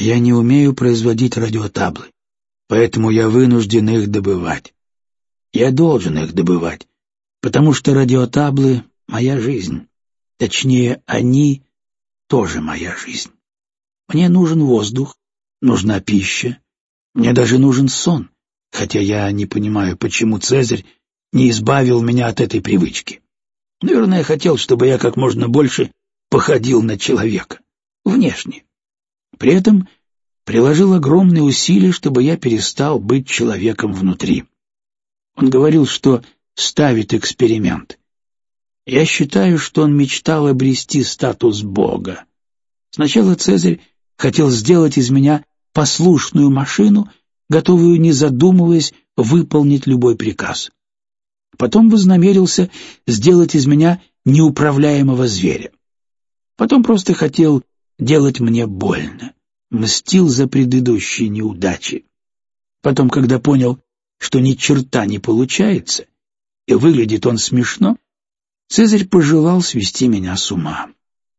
Я не умею производить радиотаблы, поэтому я вынужден их добывать. Я должен их добывать, потому что радиотаблы — моя жизнь. Точнее, они тоже моя жизнь. Мне нужен воздух, нужна пища, мне даже нужен сон, хотя я не понимаю, почему Цезарь не избавил меня от этой привычки. Наверное, хотел, чтобы я как можно больше походил на человека, внешне. При этом приложил огромные усилия, чтобы я перестал быть человеком внутри. Он говорил, что ставит эксперимент. Я считаю, что он мечтал обрести статус Бога. Сначала Цезарь хотел сделать из меня послушную машину, готовую, не задумываясь, выполнить любой приказ. Потом вознамерился сделать из меня неуправляемого зверя. Потом просто хотел делать мне больно, мстил за предыдущие неудачи. Потом, когда понял, что ни черта не получается, и выглядит он смешно, Цезарь пожелал свести меня с ума.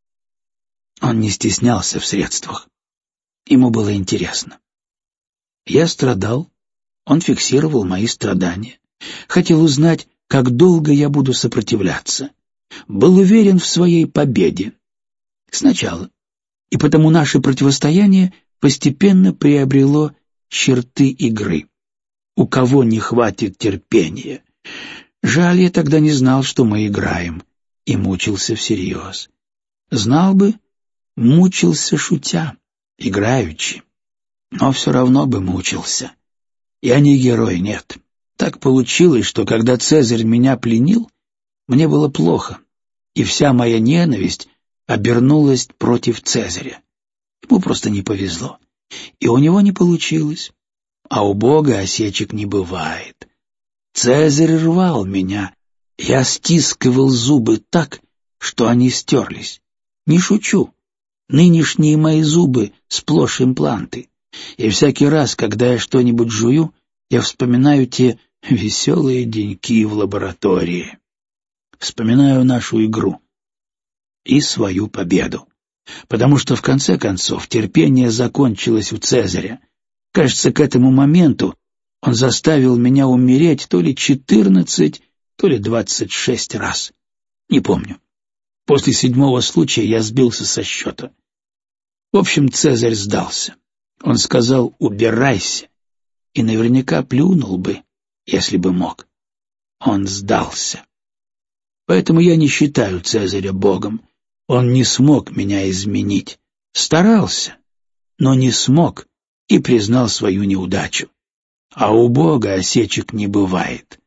Он не стеснялся в средствах. Ему было интересно. Я страдал, он фиксировал мои страдания. Хотел узнать, как долго я буду сопротивляться. Был уверен в своей победе. Сначала. И потому наше противостояние постепенно приобрело черты игры. У кого не хватит терпения? Жаль, я тогда не знал, что мы играем, и мучился всерьез. Знал бы, мучился шутя, играючи. Но все равно бы мучился. Я не герой, нет. Так получилось, что когда Цезарь меня пленил, мне было плохо, и вся моя ненависть обернулась против Цезаря. Ему просто не повезло, и у него не получилось. А у Бога осечек не бывает. Цезарь рвал меня, я стискивал зубы так, что они стерлись. Не шучу, нынешние мои зубы сплошь импланты, и всякий раз, когда я что-нибудь жую, я вспоминаю те веселые деньки в лаборатории. Вспоминаю нашу игру и свою победу. Потому что, в конце концов, терпение закончилось у Цезаря. Кажется, к этому моменту он заставил меня умереть то ли 14, то ли 26 раз. Не помню. После 7-го случая я сбился со счета. В общем, Цезарь сдался. Он сказал «убирайся», и наверняка плюнул бы, если бы мог. Он сдался. Поэтому я не считаю Цезаря богом. Он не смог меня изменить. Старался, но не смог и признал свою неудачу. А у Бога осечек не бывает.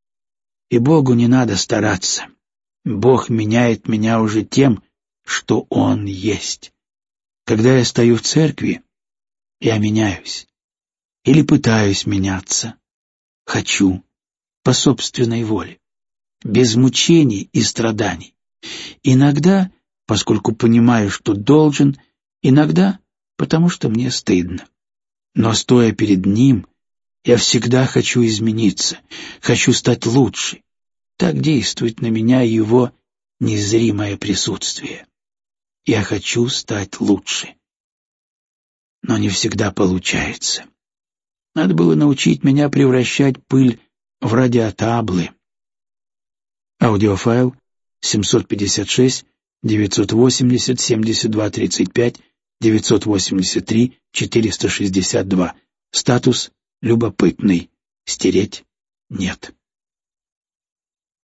И Богу не надо стараться. Бог меняет меня уже тем, что Он есть. Когда я стою в церкви, я меняюсь. Или пытаюсь меняться. Хочу, по собственной воле, без мучений и страданий. Иногда, поскольку понимаю, что должен, иногда, потому что мне стыдно. Но, стоя перед Ним, я всегда хочу измениться, хочу стать лучше. Так действует на меня Его незримое присутствие. Я хочу стать лучше. Но не всегда получается. Надо было научить меня превращать пыль в радиотаблы. Аудиофайл 756 980 72 35 983 462. Статус любопытный. Стереть нет.